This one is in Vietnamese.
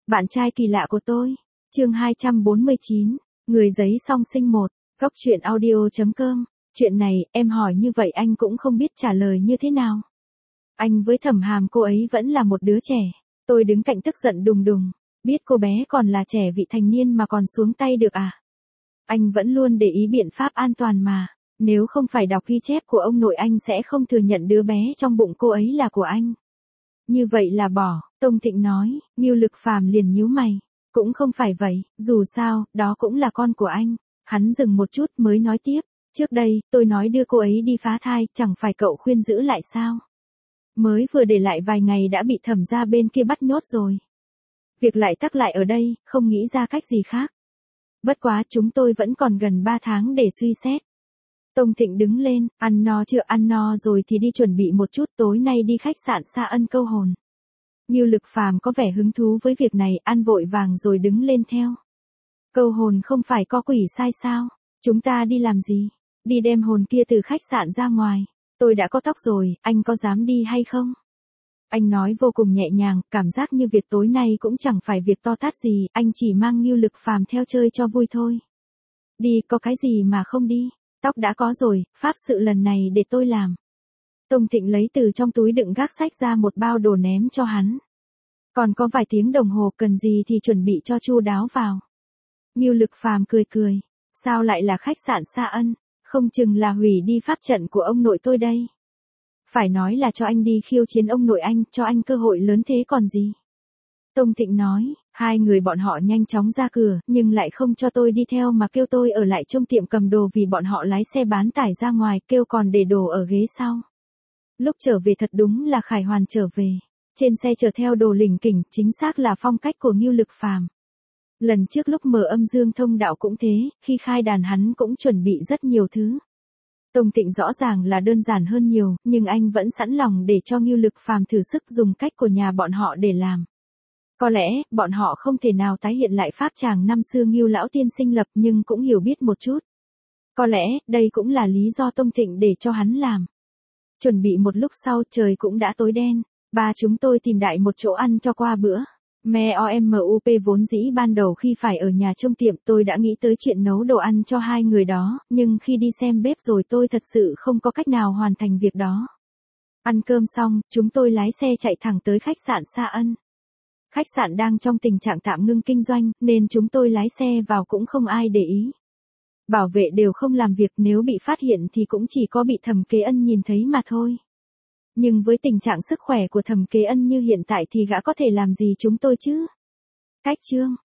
Bạn trai kỳ lạ của tôi. Chương 249. Người giấy song sinh 1. Góc truyện audio.com. Chuyện này, em hỏi như vậy anh cũng không biết trả lời như thế nào. Anh với Thẩm Hàm cô ấy vẫn là một đứa trẻ. Tôi đứng cạnh tức giận đùng đùng. Biết cô bé còn là trẻ vị thành niên mà còn xuống tay được à? Anh vẫn luôn để ý biện pháp an toàn mà. Nếu không phải đọc ghi chép của ông nội anh sẽ không thừa nhận đứa bé trong bụng cô ấy là của anh. Như vậy là bỏ, Tông Thịnh nói. Ngưu Lực Phàm liền nhíu mày. Cũng không phải vậy, dù sao, đó cũng là con của anh. Hắn dừng một chút mới nói tiếp. Trước đây, tôi nói đưa cô ấy đi phá thai, chẳng phải cậu khuyên giữ lại sao? Mới vừa để lại vài ngày đã bị Thẩm gia bên kia bắt nhốt rồi. Việc lại tắc lại ở đây, không nghĩ ra cách gì khác. Bất quá chúng tôi vẫn còn gần 3 tháng để suy xét. Tông Thịnh đứng lên, ăn no chưa, ăn no rồi thì đi chuẩn bị một chút, tối nay đi khách sạn Sa Ân câu hồn. Ngưu Lực Phàm có vẻ hứng thú với việc này, ăn vội vàng rồi đứng lên theo. Câu hồn không phải có quỷ sai sao? Chúng ta đi làm gì? Đi đem hồn kia từ khách sạn ra ngoài. Tôi đã có tóc rồi, anh có dám đi hay không? Anh nói vô cùng nhẹ nhàng, cảm giác như việc tối nay cũng chẳng phải việc to tát gì, anh chỉ mang Ngưu Lực Phàm theo chơi cho vui thôi. Đi, có cái gì mà không đi? Tóc đã có rồi, pháp sự lần này để tôi làm. Tông Thịnh lấy từ trong túi đựng gác sách ra một bao đồ ném cho hắn. Còn có vài tiếng đồng hồ, cần gì thì chuẩn bị cho chu đáo vào. Ngưu Lực Phàm cười cười. Sao lại là khách sạn Sa Ân? Không chừng là hủy đi pháp trận của ông nội tôi đây. Phải nói là cho anh đi khiêu chiến ông nội anh, cho anh cơ hội lớn thế còn gì. Tông Thịnh nói, hai người bọn họ nhanh chóng ra cửa, nhưng lại không cho tôi đi theo mà kêu tôi ở lại trong tiệm cầm đồ vì bọn họ lái xe bán tải ra ngoài, kêu còn để đồ ở ghế sau. Lúc trở về thật đúng là Khải Hoàn trở về. Trên xe chở theo đồ lỉnh kỉnh, chính xác là phong cách của Ngưu Lực Phàm. Lần trước lúc mở âm dương thông đạo cũng thế, khi khai đàn hắn cũng chuẩn bị rất nhiều thứ. Tông Thịnh rõ ràng là đơn giản hơn nhiều, nhưng anh vẫn sẵn lòng để cho Ngưu Lực Phàm thử sức dùng cách của nhà bọn họ để làm. Có lẽ, bọn họ không thể nào tái hiện lại pháp tràng năm xưa Ngưu lão tiên sinh lập nhưng cũng hiểu biết một chút. Có lẽ, đây cũng là lý do Tông Thịnh để cho hắn làm. Chuẩn bị một lúc sau trời cũng đã tối đen, ba chúng tôi tìm đại một chỗ ăn cho qua bữa. MEOMUP vốn dĩ ban đầu khi phải ở nhà trông tiệm tôi đã nghĩ tới chuyện nấu đồ ăn cho hai người đó, nhưng khi đi xem bếp rồi tôi thật sự không có cách nào hoàn thành việc đó. Ăn cơm xong, chúng tôi lái xe chạy thẳng tới khách sạn Sa Ân. Khách sạn đang trong tình trạng tạm ngưng kinh doanh, nên chúng tôi lái xe vào cũng không ai để ý. Bảo vệ đều không làm việc, nếu bị phát hiện thì cũng chỉ có bị Thẩm Kế Ân nhìn thấy mà thôi. Nhưng với tình trạng sức khỏe của Thẩm Kế Ân như hiện tại thì gã có thể làm gì chúng tôi chứ? Cách chương.